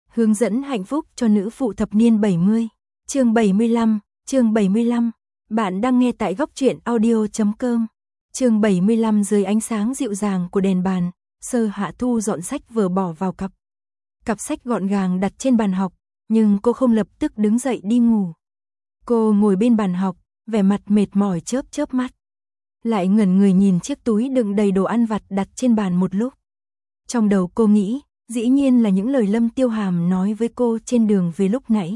Hướng dẫn hạnh phúc cho nữ phụ thập niên 70. Chương 75. Bạn đang nghe tại góc truyện audio.com. Chương 75. Dưới ánh sáng dịu dàng của đèn bàn, Sơ Hạ thu dọn sách vở bỏ vào cặp. Cặp sách gọn gàng đặt trên bàn học, nhưng cô không lập tức đứng dậy đi ngủ. Cô ngồi bên bàn học, vẻ mặt mệt mỏi chớp mắt. Lại ngẩn người nhìn chiếc túi đựng đầy đồ ăn vặt đặt trên bàn một lúc. Trong đầu cô nghĩ, dĩ nhiên là những lời Lâm Tiêu Hàm nói với cô trên đường về lúc nãy.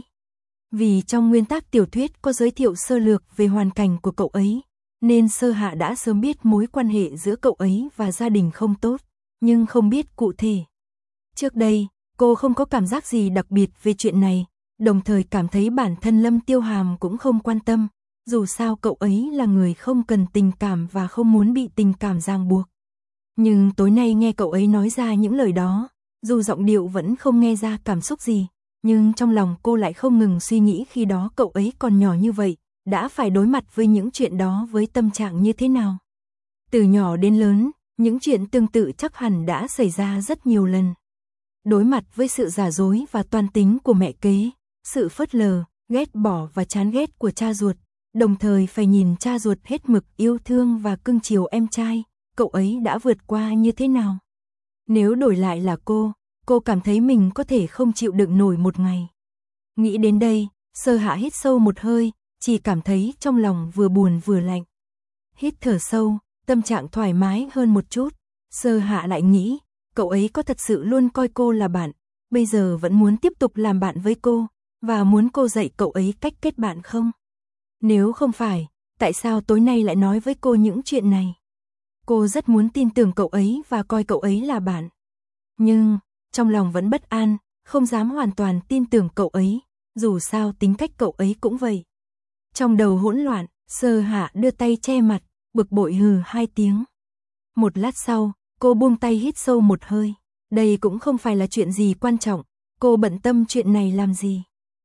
Vì trong nguyên tác tiểu thuyết có giới thiệu sơ lược về hoàn cảnh của cậu ấy, nên Sơ Hạ đã sớm biết mối quan hệ giữa cậu ấy và gia đình không tốt, nhưng không biết cụ thể. Trước đây, cô không có cảm giác gì đặc biệt về chuyện này, đồng thời cảm thấy bản thân Lâm Tiêu Hàm cũng không quan tâm, dù sao cậu ấy là người không cần tình cảm và không muốn bị tình cảm ràng buộc. Nhưng tối nay nghe cậu ấy nói ra những lời đó, dù giọng điệu vẫn không nghe ra cảm xúc gì, nhưng trong lòng cô lại không ngừng suy nghĩ khi đó cậu ấy còn nhỏ như vậy, đã phải đối mặt với những chuyện đó với tâm trạng như thế nào. Từ nhỏ đến lớn, những chuyện tương tự chắc hẳn đã xảy ra rất nhiều lần. Đối mặt với sự giả dối và toan tính của mẹ kế, sự phớt lờ, ghét bỏ và chán ghét của cha ruột, đồng thời phải nhìn cha ruột hết mực yêu thương và cưng chiều em trai, cậu ấy đã vượt qua như thế nào. Nếu đổi lại là cô cảm thấy mình có thể không chịu đựng nổi một ngày. Nghĩ đến đây, Sơ Hạ hít sâu một hơi, chỉ cảm thấy trong lòng vừa buồn vừa lạnh. Hít thở sâu, tâm trạng thoải mái hơn một chút, Sơ Hạ lại nghĩ, cậu ấy có thật sự luôn coi cô là bạn, bây giờ vẫn muốn tiếp tục làm bạn với cô, và muốn cô dạy cậu ấy cách kết bạn không? Nếu không phải, tại sao tối nay lại nói với cô những chuyện này? Cô rất muốn tin tưởng cậu ấy và coi cậu ấy là bạn. Nhưng, trong lòng vẫn bất an, không dám hoàn toàn tin tưởng cậu ấy, dù sao tính cách cậu ấy cũng vậy. Trong đầu hỗn loạn, Sơ Hạ đưa tay che mặt, bực bội hừ 2 tiếng. Một lát sau, cô buông tay hít sâu một hơi. Đây cũng không phải là chuyện gì quan trọng, cô bận tâm chuyện này làm gì?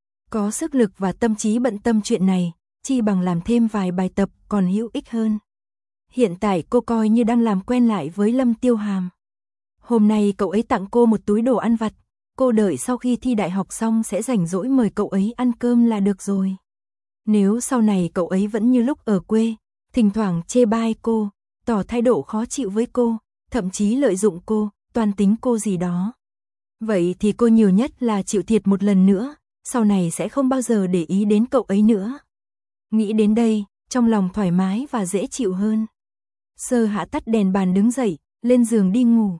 Có sức lực và tâm trí bận tâm chuyện này, chi bằng làm thêm vài bài tập còn hữu ích hơn. Hiện tại cô coi như đang làm quen lại với Lâm Tiêu Hàm. Hôm nay cậu ấy tặng cô một túi đồ ăn vặt, cô đợi sau khi thi đại học xong sẽ rảnh rỗi mời cậu ấy ăn cơm là được rồi. Nếu sau này cậu ấy vẫn như lúc ở quê, thỉnh thoảng chê bai cô, tỏ thái độ khó chịu với cô, thậm chí lợi dụng cô, toan tính cô gì đó, vậy thì cô nhiều nhất là chịu thiệt một lần nữa, sau này sẽ không bao giờ để ý đến cậu ấy nữa. Nghĩ đến đây, trong lòng thoải mái và dễ chịu hơn. Sơ Hạ tắt đèn bàn đứng dậy, lên giường đi ngủ.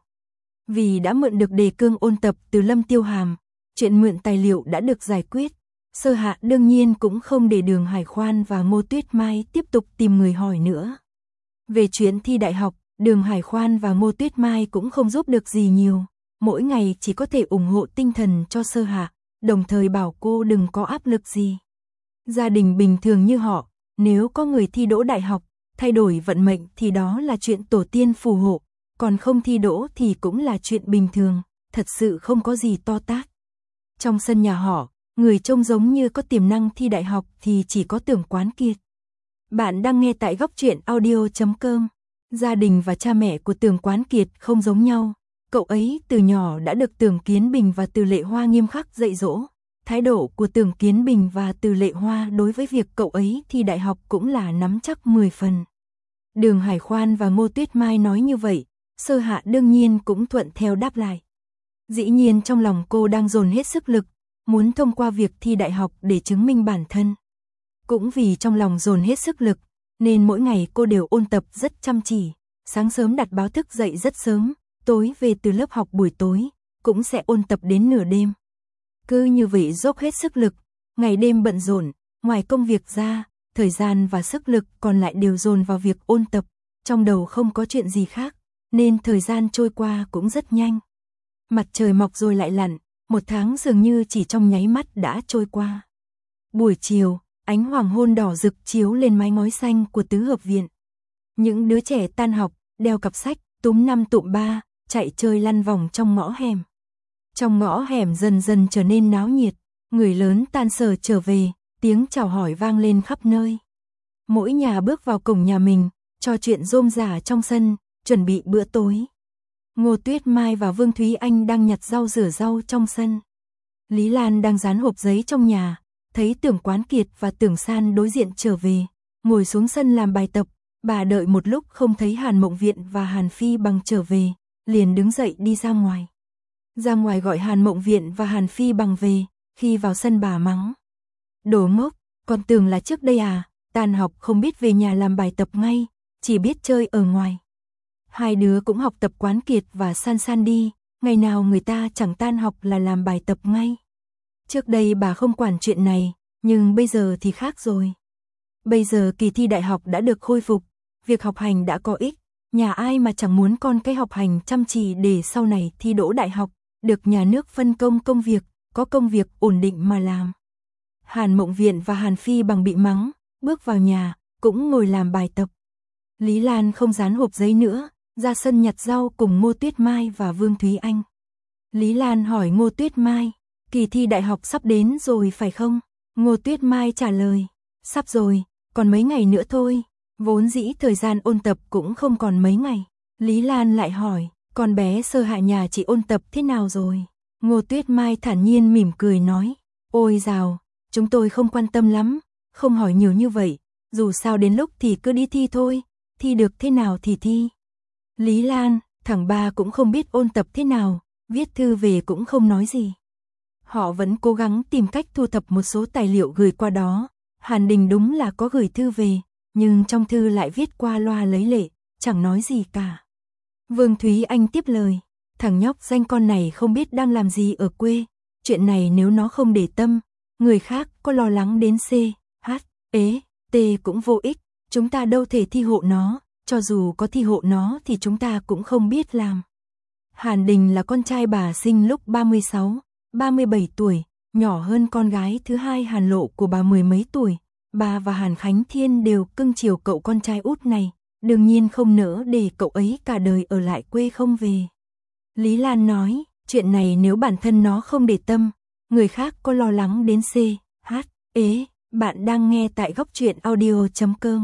Vì đã mượn được đề cương ôn tập từ Lâm Tiêu Hàm, chuyện mượn tài liệu đã được giải quyết. Sơ Hạ đương nhiên cũng không để Đường Hải Khoan và Ngô Tuyết Mai tiếp tục tìm người hỏi nữa. Về chuyện thi đại học, Đường Hải Khoan và Ngô Tuyết Mai cũng không giúp được gì nhiều, mỗi ngày chỉ có thể ủng hộ tinh thần cho Sơ Hạ, đồng thời bảo cô đừng có áp lực gì. Gia đình bình thường như họ, nếu có người thi đỗ đại học, thay đổi vận mệnh thì đó là chuyện tổ tiên phù hộ, còn không thi đỗ thì cũng là chuyện bình thường, thật sự không có gì to tát. Trong sân nhà họ, người trông giống như có tiềm năng thi đại học thì chỉ có Tưởng Quán Kiệt. Bạn đang nghe tại góc truyện audio.com. Gia đình và cha mẹ của Tưởng Quán Kiệt không giống nhau, cậu ấy từ nhỏ đã được Tưởng Kiến Bình và Từ Lệ Hoa nghiêm khắc dạy dỗ. Thái độ của Tưởng Kiến Bình và Từ Lệ Hoa đối với việc cậu ấy thi đại học cũng là nắm chắc 10 phần. Đường Hải Khoan và Ngô Tuyết Mai nói như vậy, Sơ Hạ đương nhiên cũng thuận theo đáp lại. Dĩ nhiên trong lòng cô đang dồn hết sức lực, muốn thông qua việc thi đại học để chứng minh bản thân. Cũng vì trong lòng dồn hết sức lực, nên mỗi ngày cô đều ôn tập rất chăm chỉ, sáng sớm đặt báo thức dậy rất sớm, tối về từ lớp học buổi tối, cũng sẽ ôn tập đến nửa đêm. Cứ như vậy dốc hết sức lực, ngày đêm bận rộn, ngoài công việc ra, thời gian và sức lực còn lại đều dồn vào việc ôn tập, trong đầu không có chuyện gì khác, nên thời gian trôi qua cũng rất nhanh. Mặt trời mọc rồi lại lặn, một tháng dường như chỉ trong nháy mắt đã trôi qua. Buổi chiều, ánh hoàng hôn đỏ rực chiếu lên mái ngói xanh của tứ hợp viện. Những đứa trẻ tan học, đeo cặp sách, túm 5 tụm 3, chạy chơi lăn vòng trong ngõ hẻm. Trong ngõ hẻm dần dần trở nên náo nhiệt, người lớn tan sở trở về, tiếng chào hỏi vang lên khắp nơi. Mỗi nhà bước vào cổng nhà mình, trò chuyện rôm rả trong sân, chuẩn bị bữa tối. Ngô Tuyết Mai và Vương Thúy Anh đang nhặt rau rửa rau trong sân. Lý Lan đang dán hộp giấy trong nhà, thấy Tưởng Quán Kiệt và Tưởng San đối diện trở về, ngồi xuống sân làm bài tập, bà đợi một lúc không thấy Hàn Mộng Viện và Hàn Phi Bằng trở về, liền đứng dậy đi ra ngoài. Ra ngoài gọi Hàn Mộng Viện và Hàn Phi Bằng về, khi vào sân bà mắng. Đồ ngốc, còn tưởng là trước đây à, tan học không biết về nhà làm bài tập ngay, chỉ biết chơi ở ngoài. Hai đứa cũng học tập Quán Kiệt và San San đi, ngày nào người ta chẳng tan học là làm bài tập ngay. Trước đây bà không quản chuyện này, nhưng bây giờ thì khác rồi. Bây giờ kỳ thi đại học đã được khôi phục, việc học hành đã có ích, nhà ai mà chẳng muốn con cái học hành chăm chỉ để sau này thi đỗ đại học, được nhà nước phân công công việc, có công việc ổn định mà làm. Hàn Mộng Viện và Hàn Phi Bằng bị mắng, bước vào nhà, cũng ngồi làm bài tập. Lý Lan không dán hộp giấy nữa, ra sân nhặt rau cùng Ngô Tuyết Mai và Vương Thúy Anh. Lý Lan hỏi Ngô Tuyết Mai, kỳ thi đại học sắp đến rồi phải không? Ngô Tuyết Mai trả lời, sắp rồi, còn mấy ngày nữa thôi, vốn dĩ thời gian ôn tập cũng không còn mấy ngày. Lý Lan lại hỏi, con bé Sơ Hạ nhà chị ôn tập thế nào rồi? Ngô Tuyết Mai thản nhiên mỉm cười nói, ôi dào, chúng tôi không quan tâm lắm, không hỏi nhiều như vậy, dù sao đến lúc thì cứ đi thi thôi, thi được thế nào thì thi. Lý Lan, thằng ba cũng không biết ôn tập thế nào, viết thư về cũng không nói gì. Họ vẫn cố gắng tìm cách thu thập một số tài liệu gửi qua đó. Hàn Đình đúng là có gửi thư về, nhưng trong thư lại viết qua loa lấy lệ, chẳng nói gì cả. Vương Thúy Anh tiếp lời, thằng nhóc danh con này không biết đang làm gì ở quê, chuyện này nếu nó không để tâm, người khác có lo lắng đến C, H, E, T cũng vô ích, chúng ta đâu thể thi hộ nó, cho dù có thi hộ nó thì chúng ta cũng không biết làm. Hàn Đình là con trai bà sinh lúc 36, 37 tuổi, nhỏ hơn con gái thứ hai Hàn Lộ của bà mười mấy tuổi. Bà và Hàn Khánh Thiên đều cưng chiều cậu con trai út này, đương nhiên không nỡ để cậu ấy cả đời ở lại quê không về. Lý Lan nói, chuyện này nếu bản thân nó không để tâm, người khác có lo lắng đến C, H, E, bạn đang nghe tại góc truyện audio.com.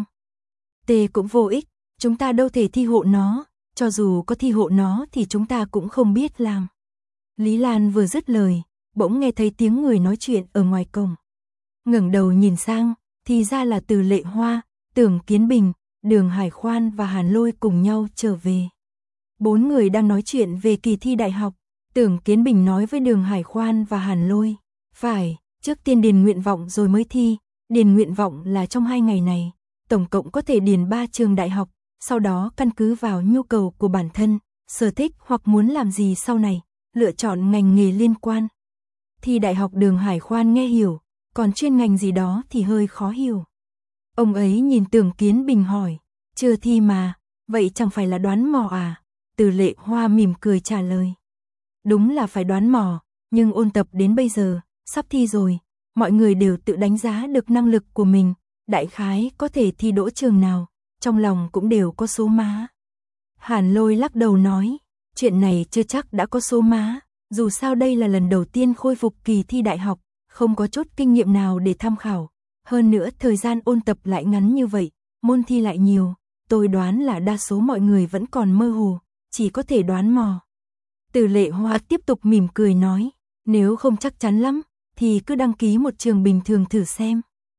T cũng vô ích, chúng ta đâu thể thi hộ nó, cho dù có thi hộ nó thì chúng ta cũng không biết làm. Lý Lan vừa dứt lời, bỗng nghe thấy tiếng người nói chuyện ở ngoài cổng. Ngẩng đầu nhìn sang, thì ra là Từ Lệ Hoa, Tưởng Kiến Bình, Đường Hải Khoan và Hàn Lôi cùng nhau trở về. Bốn người đang nói chuyện về kỳ thi đại học. Tưởng Kiến Bình nói với Đường Hải Khoan và Hàn Lôi, phải, trước tiên điền nguyện vọng rồi mới thi, điền nguyện vọng là trong 2 ngày này, tổng cộng có thể điền 3 trường đại học, sau đó căn cứ vào nhu cầu của bản thân, sở thích hoặc muốn làm gì sau này, lựa chọn ngành nghề liên quan. Thi đại học Đường Hải Khoan nghe hiểu, còn chuyên ngành gì đó thì hơi khó hiểu. Ông ấy nhìn Tưởng Kiến Bình hỏi, chưa thi mà, vậy chẳng phải là đoán mò à? Từ Lệ Hoa mỉm cười trả lời. Đúng là phải đoán mò, nhưng ôn tập đến bây giờ, sắp thi rồi, mọi người đều tự đánh giá được năng lực của mình, đại khái có thể thi đỗ trường nào, trong lòng cũng đều có số má. Hàn Lôi lắc đầu nói, chuyện này chưa chắc đã có số má, dù sao đây là lần đầu tiên khôi phục kỳ thi đại học, không có chút kinh nghiệm nào để tham khảo, hơn nữa thời gian ôn tập lại ngắn như vậy, môn thi lại nhiều, tôi đoán là đa số mọi người vẫn còn mơ hồ, chỉ có thể đoán mò. Từ Lệ Hoa tiếp tục mỉm cười nói, nếu không chắc chắn lắm, thì cứ đăng ký một trường bình thường thử xem.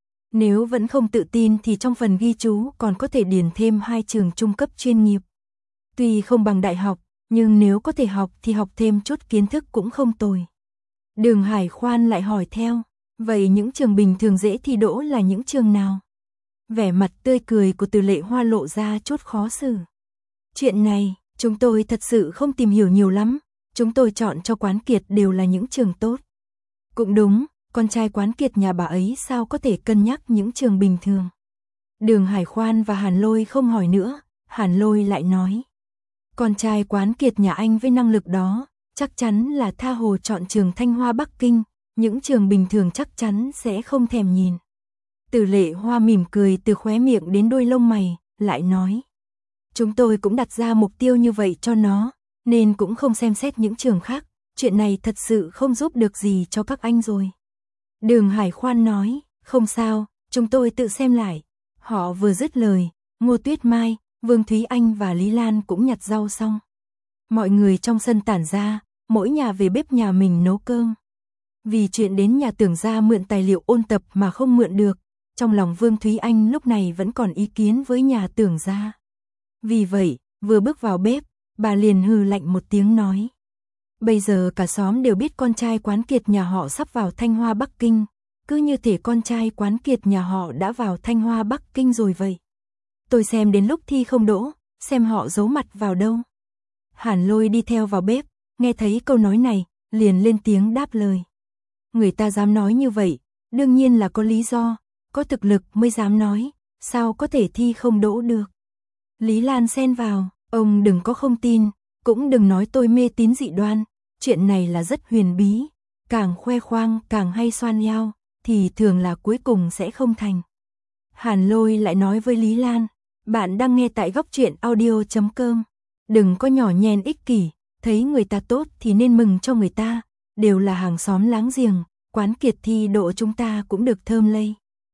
Nếu vẫn không tự tin thì trong phần ghi chú còn có thể điền thêm 2 trường trung cấp chuyên nghiệp. Tuy không bằng đại học, nhưng nếu có thể học thì học thêm chút kiến thức cũng không tồi. Đường Hải Khoan lại hỏi theo, vậy những trường bình thường dễ thi đỗ là những trường nào? Vẻ mặt tươi cười của Từ Lệ Hoa lộ ra chút khó xử. Chuyện này, chúng tôi thật sự không tìm hiểu nhiều lắm, chúng tôi chọn cho Quán Kiệt đều là những trường tốt. Cũng đúng, con trai Quán Kiệt nhà bà ấy sao có thể cân nhắc những trường bình thường. Đường Hải Khoan và Hàn Lôi không hỏi nữa, Hàn Lôi lại nói. Con trai Quán Kiệt nhà anh với năng lực đó, chắc chắn là tha hồ chọn trường Thanh Hoa Bắc Kinh, những trường bình thường chắc chắn sẽ không thèm nhìn. Từ Lệ Hoa mỉm cười từ khóe miệng đến đôi lông mày, lại nói. Chúng tôi cũng đặt ra mục tiêu như vậy cho nó, nên cũng không xem xét những trường khác, chuyện này thật sự không giúp được gì cho các anh rồi. Đường Hải Khoan nói, không sao, chúng tôi tự xem lại. Họ vừa dứt lời, Ngô Tuyết Mai, Vương Thúy Anh và Lý Lan cũng nhặt rau xong. Mọi người trong sân tản ra, mỗi nhà về bếp nhà mình nấu cơm. Vì chuyện đến nhà Tưởng gia mượn tài liệu ôn tập mà không mượn được, trong lòng Vương Thúy Anh lúc này vẫn còn ý kiến với nhà Tưởng gia. Vì vậy, vừa bước vào bếp, bà liền hừ lạnh một tiếng nói. Bây giờ cả xóm đều biết con trai Quán Kiệt nhà họ sắp vào Thanh Hoa Bắc Kinh, cứ như thể con trai Quán Kiệt nhà họ đã vào Thanh Hoa Bắc Kinh rồi vậy. Tôi xem đến lúc thi không đỗ, xem họ giấu mặt vào đâu. Hàn Lôi đi theo vào bếp, nghe thấy câu nói này, liền lên tiếng đáp lời. Người ta dám nói như vậy, đương nhiên là có lý do, có thực lực mới dám nói, sao có thể thi không đỗ được. Lý Lan xen vào, ông đừng có không tin, cũng đừng nói tôi mê tín dị đoan, chuyện này là rất huyền bí, càng khoe khoang càng hay xoan nhao, thì thường là cuối cùng sẽ không thành. Hàn Lôi lại nói với Lý Lan, bạn đang nghe tại góc truyện audio.com, đừng có nhỏ nhen ích kỷ, thấy người ta tốt thì nên mừng cho người ta, đều là hàng xóm láng giềng, Quán Kiệt thi đỗ chúng ta cũng được thơm lây.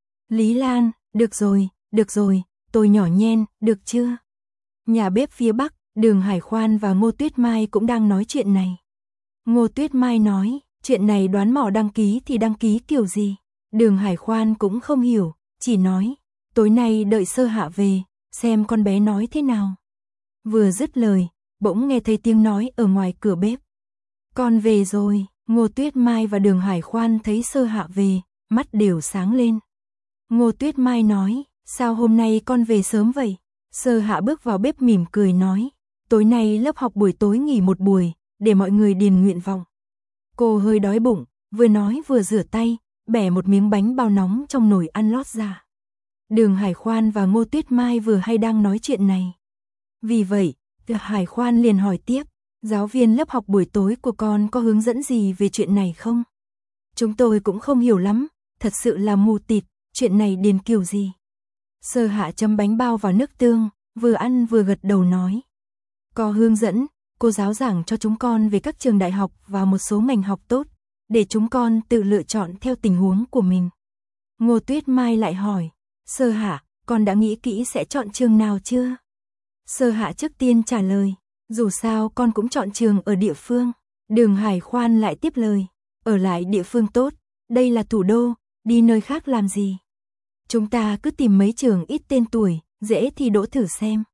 Lý Lan, được rồi, tôi nhỏ nhen, được chưa? Nhà bếp phía Bắc, Đường Hải Khoan và Ngô Tuyết Mai cũng đang nói chuyện này. Ngô Tuyết Mai nói, chuyện này đoán mò đăng ký thì đăng ký kiểu gì? Đường Hải Khoan cũng không hiểu, chỉ nói, tối nay đợi Sơ Hạ về, xem con bé nói thế nào. Vừa dứt lời, bỗng nghe thấy tiếng nói ở ngoài cửa bếp. Con về rồi. Ngô Tuyết Mai và Đường Hải Khoan thấy Sơ Hạ về, mắt đều sáng lên. Ngô Tuyết Mai nói, sao hôm nay con về sớm vậy? Sơ Hạ bước vào bếp mỉm cười nói, tối nay lớp học buổi tối nghỉ một buổi, để mọi người điền nguyện vọng. Cô hơi đói bụng, vừa nói vừa rửa tay, bẻ một miếng bánh bao nóng trong nồi ăn lót ra. Đường Hải Khoan và Ngô Tuyết Mai vừa hay đang nói chuyện này. Vì vậy, Hải Khoan liền hỏi tiếp, giáo viên lớp học buổi tối của con có hướng dẫn gì về chuyện này không? Chúng tôi cũng không hiểu lắm, thật sự là mù tịt, chuyện này điền kiểu gì? Sơ Hạ chấm bánh bao vào nước tương, vừa ăn vừa gật đầu nói. Có hướng dẫn, cô giáo giảng cho chúng con về các trường đại học và một số ngành học tốt, để chúng con tự lựa chọn theo tình huống của mình. Ngô Tuyết Mai lại hỏi, Sơ Hạ, con đã nghĩ kỹ sẽ chọn trường nào chưa? Sơ Hạ trước tiên trả lời, dù sao con cũng chọn trường ở địa phương. Đường Hải Khoan lại tiếp lời, ở lại địa phương tốt, đây là thủ đô, đi nơi khác làm gì? Chúng ta cứ tìm mấy trường ít tên tuổi, dễ thi đỗ thử xem.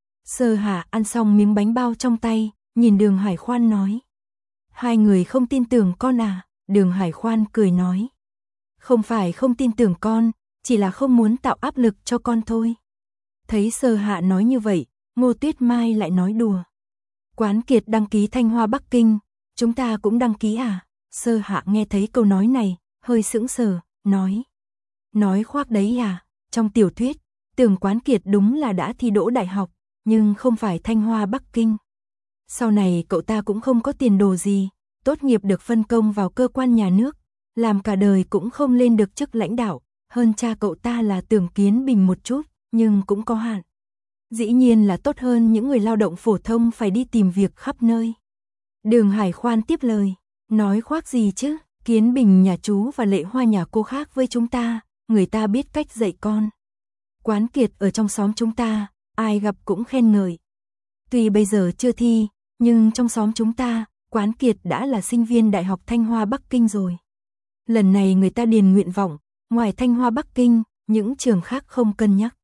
Sơ Hạ ăn xong miếng bánh bao trong tay, nhìn Đường Hải Khoan nói. Hai người không tin tưởng con à? Đường Hải Khoan cười nói. Không phải không tin tưởng con, chỉ là không muốn tạo áp lực cho con thôi. Thấy Sơ Hạ nói như vậy, Ngô Tuyết Mai lại nói đùa. Quán Kiệt đăng ký Thanh Hoa Bắc Kinh, chúng ta cũng đăng ký à? Sơ Hạ nghe thấy câu nói này, hơi sững sờ, nói. Nói khoác đấy à? Trong tiểu thuyết, Tưởng Quán Kiệt đúng là đã thi đỗ đại học, nhưng không phải Thanh Hoa Bắc Kinh. Sau này cậu ta cũng không có tiền đồ gì, tốt nghiệp được phân công vào cơ quan nhà nước, làm cả đời cũng không lên được chức lãnh đạo, hơn cha cậu ta là Tưởng Kiến Bình một chút, nhưng cũng có hạn. Dĩ nhiên là tốt hơn những người lao động phổ thông phải đi tìm việc khắp nơi. Đường Hải Khoan tiếp lời, nói khoác gì chứ, Kiến Bình nhà chú và Lệ Hoa nhà cô khác với chúng ta, người ta biết cách dạy con. Quán Kiệt ở trong xóm chúng ta, ai gặp cũng khen ngợi. Tuy bây giờ chưa thi, nhưng trong xóm chúng ta, Quán Kiệt đã là sinh viên Đại học Thanh Hoa Bắc Kinh rồi. Lần này người ta điền nguyện vọng, ngoài Thanh Hoa Bắc Kinh, những trường khác không cân nhắc.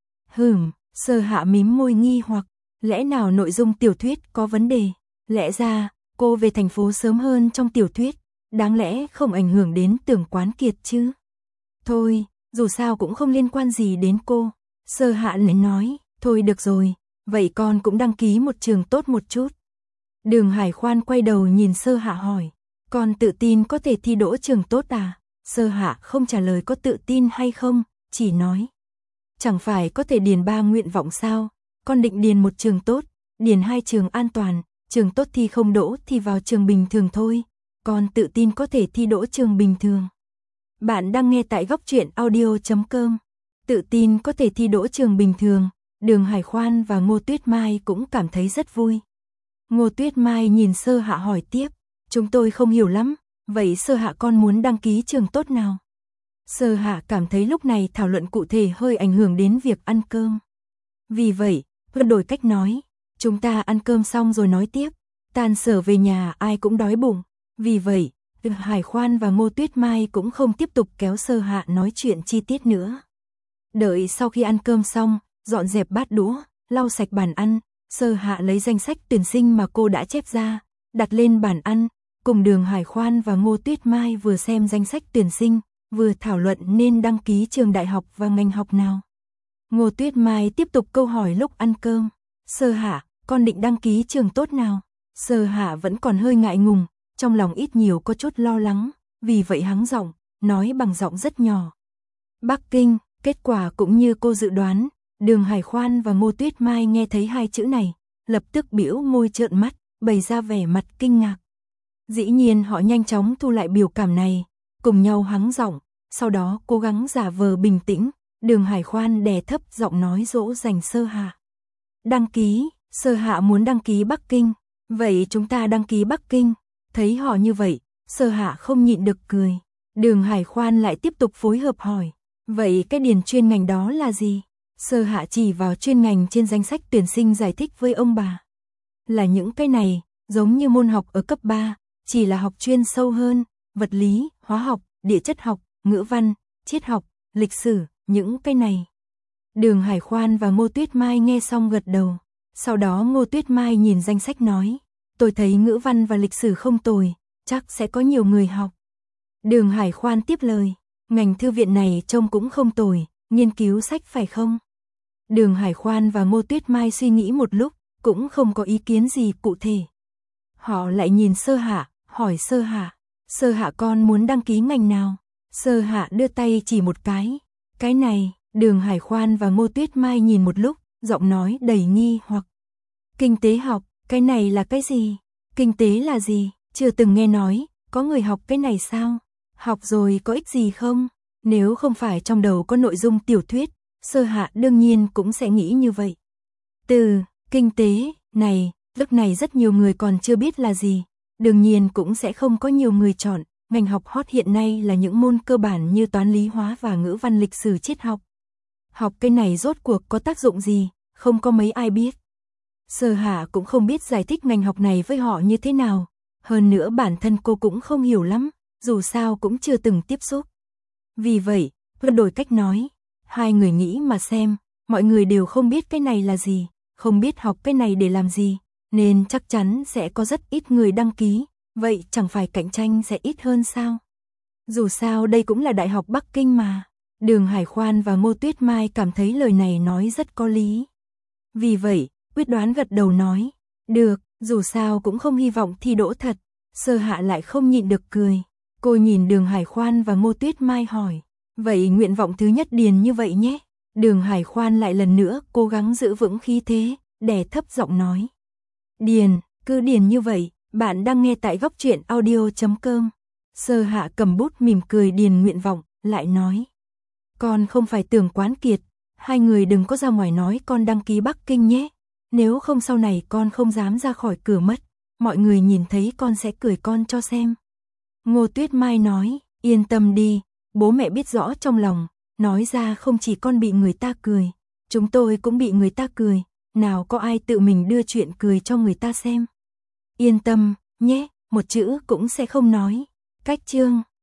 Sơ Hạ mím môi nghi hoặc, lẽ nào nội dung tiểu thuyết có vấn đề? Lẽ ra, cô về thành phố sớm hơn trong tiểu thuyết, đáng lẽ không ảnh hưởng đến Tưởng Quán Kiệt chứ? Thôi, dù sao cũng không liên quan gì đến cô. Sơ Hạ lại nói, thôi được rồi, vậy con cũng đăng ký một trường tốt một chút. Đường Hải Khoan quay đầu nhìn Sơ Hạ hỏi, con tự tin có thể thi đỗ trường tốt à? Sơ Hạ không trả lời có tự tin hay không, chỉ nói. Chẳng phải có thể điền 3 nguyện vọng sao, con định điền một trường tốt, điền 2 trường an toàn, trường tốt thi không đỗ thì vào trường bình thường thôi, con tự tin có thể thi đỗ trường bình thường. Bạn đang nghe tại góc truyện audio.com, tự tin có thể thi đỗ trường bình thường, Đường Hải Khoan và Ngô Tuyết Mai cũng cảm thấy rất vui. Ngô Tuyết Mai nhìn Sơ Hạ hỏi tiếp, chúng tôi không hiểu lắm, vậy Sơ Hạ con muốn đăng ký trường tốt nào? Sơ Hạ cảm thấy lúc này thảo luận cụ thể hơi ảnh hưởng đến việc ăn cơm. Vì vậy, đổi cách nói, chúng ta ăn cơm xong rồi nói tiếp, tan sở về nhà ai cũng đói bụng. Vì vậy, Hải Khoan và Ngô Tuyết Mai cũng không tiếp tục kéo Sơ Hạ nói chuyện chi tiết nữa. Đợi sau khi ăn cơm xong, dọn dẹp bát đũa, lau sạch bàn ăn, Sơ Hạ lấy danh sách tuyển sinh mà cô đã chép ra, đặt lên bàn ăn, cùng Đường Hải Khoan và Ngô Tuyết Mai vừa xem danh sách tuyển sinh, vừa thảo luận nên đăng ký trường đại học và ngành học nào. Ngô Tuyết Mai tiếp tục câu hỏi lúc ăn cơm. Sơ Hạ, con định đăng ký trường tốt nào? Sơ Hạ vẫn còn hơi ngại ngùng, trong lòng ít nhiều có chút lo lắng, vì vậy hắng giọng, nói bằng giọng rất nhỏ. Bắc Kinh. Kết quả cũng như cô dự đoán, Đường Hải Khoan và Ngô Tuyết Mai nghe thấy hai chữ này, lập tức bĩu môi trợn mắt, bày ra vẻ mặt kinh ngạc. Dĩ nhiên họ nhanh chóng thu lại biểu cảm này, cùng nhau hắng giọng, sau đó cố gắng giả vờ bình tĩnh, Đường Hải Khoan đè thấp giọng nói dỗ dành Sơ Hạ. Đăng ký, Sơ Hạ muốn đăng ký Bắc Kinh, vậy chúng ta đăng ký Bắc Kinh. Thấy họ như vậy, Sơ Hạ không nhịn được cười. Đường Hải Khoan lại tiếp tục phối hợp hỏi, vậy cái điền chuyên ngành đó là gì? Sơ Hạ chỉ vào chuyên ngành trên danh sách tuyển sinh giải thích với ông bà. Là những cái này, giống như môn học ở cấp 3, chỉ là học chuyên sâu hơn, vật lý, hóa học, địa chất học, ngữ văn, triết học, lịch sử, những cái này. Đường Hải Khoan và Ngô Tuyết Mai nghe xong gật đầu. Sau đó Ngô Tuyết Mai nhìn danh sách nói, tôi thấy ngữ văn và lịch sử không tồi, chắc sẽ có nhiều người học. Đường Hải Khoan tiếp lời, ngành thư viện này trông cũng không tồi, nghiên cứu sách phải không? Đường Hải Khoan và Ngô Tuyết Mai suy nghĩ một lúc, cũng không có ý kiến gì cụ thể. Họ lại nhìn Sơ Hạ, hỏi Sơ Hạ con muốn đăng ký ngành nào? Sơ Hạ đưa tay chỉ một cái này. Đường Hải Khoan và Ngô Tuyết Mai nhìn một lúc, giọng nói đầy nghi hoặc. Kinh tế học, cái này là cái gì? Kinh tế là gì? Chưa từng nghe nói, có người học cái này sao? Học rồi có ích gì không? Nếu không phải trong đầu có nội dung tiểu thuyết, Sơ Hạ đương nhiên cũng sẽ nghĩ như vậy. Từ kinh tế này, lúc này rất nhiều người còn chưa biết là gì, đương nhiên cũng sẽ không có nhiều người chọn. Ngành học hot hiện nay là những môn cơ bản như toán lý hóa và ngữ văn lịch sử triết học. Học cái này rốt cuộc có tác dụng gì, không có mấy ai biết. Sơ Hạ cũng không biết giải thích ngành học này với họ như thế nào, hơn nữa bản thân cô cũng không hiểu lắm, dù sao cũng chưa từng tiếp xúc. Vì vậy, cô đổi cách nói, hai người nghĩ mà xem, mọi người đều không biết cái này là gì, không biết học cái này để làm gì, nên chắc chắn sẽ có rất ít người đăng ký, vậy chẳng phải cạnh tranh sẽ ít hơn sao? Dù sao đây cũng là Đại học Bắc Kinh mà. Đường Hải Khoan và Ngô Tuyết Mai cảm thấy lời này nói rất có lý. Vì vậy, quyết đoán gật đầu nói, được, dù sao cũng không hy vọng thi đỗ thật. Sơ Hạ lại không nhịn được cười. Cô nhìn Đường Hải Khoan và Ngô Tuyết Mai hỏi, vậy nguyện vọng thứ nhất điền như vậy nhé. Đường Hải Khoan lại lần nữa cố gắng giữ vững khí thế, đè thấp giọng nói. Điền, cứ điền như vậy, bạn đang nghe tại Góc Truyện Audio.com. Sơ Hạ cầm bút mỉm cười điền nguyện vọng, lại nói. Con không phải Tưởng Quán Kiệt, hai người đừng có ra ngoài nói con đăng ký Bắc Kinh nhé. Nếu không sau này con không dám ra khỏi cửa mất, mọi người nhìn thấy con sẽ cười con cho xem. Ngô Tuyết Mai nói, yên tâm đi, bố mẹ biết rõ trong lòng, nói ra không chỉ con bị người ta cười, chúng tôi cũng bị người ta cười, nào có ai tự mình đưa chuyện cười cho người ta xem. Yên tâm, nhé, một chữ cũng sẽ không nói. Cách chương